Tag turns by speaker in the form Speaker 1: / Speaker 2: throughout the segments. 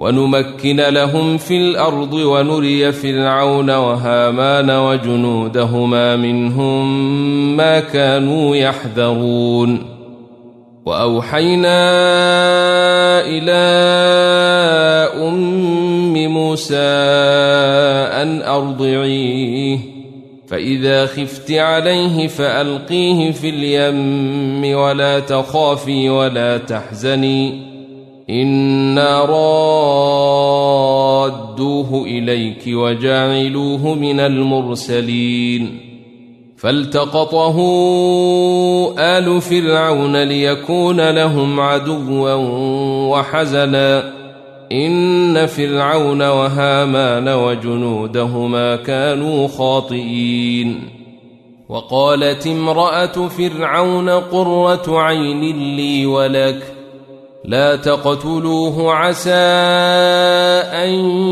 Speaker 1: ونمكن لهم في الأرض ونري فرعون وهامان وجنودهما منهم ما كانوا يحذرون وأوحينا إلى أم موسى أن أرضعيه فإذا خفت عليه فألقيه في اليم ولا تخافي ولا تحزني إنا رادوه إليك وجاعلوه من المرسلين فالتقطه آل فرعون ليكون لهم عدوا وحزنا إن فرعون وهامان وجنودهما كانوا خاطئين وقالت امرأة فرعون قرة عين لي ولك لا تقتلوه عسى أن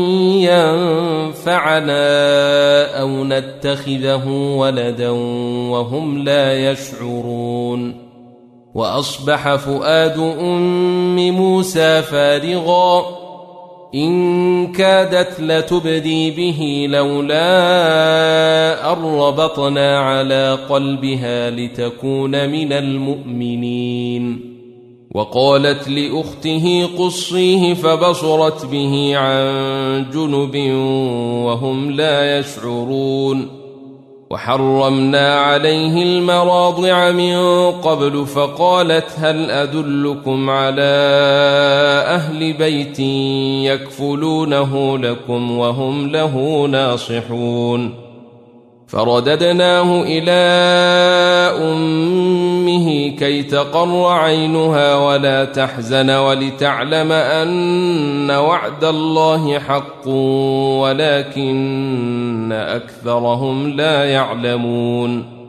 Speaker 1: ينفعنا أو نتخذه ولدا وهم لا يشعرون وأصبح فؤاد أم موسى فارغا إن كادت لتبدي به لولا أن ربطنا على قلبها لتكون من المؤمنين وقالت لأخته قصيه فبصرت به عن جنب وهم لا يشعرون وحرمنا عليه المراضع من قبل فقالت هل أدلكم على أهل بيت يكفلونه لكم وهم له ناصحون فرددناه إلى أمه كي تقر عينها ولا تحزن ولتعلم أن وعد الله حق ولكن أكثرهم لا يعلمون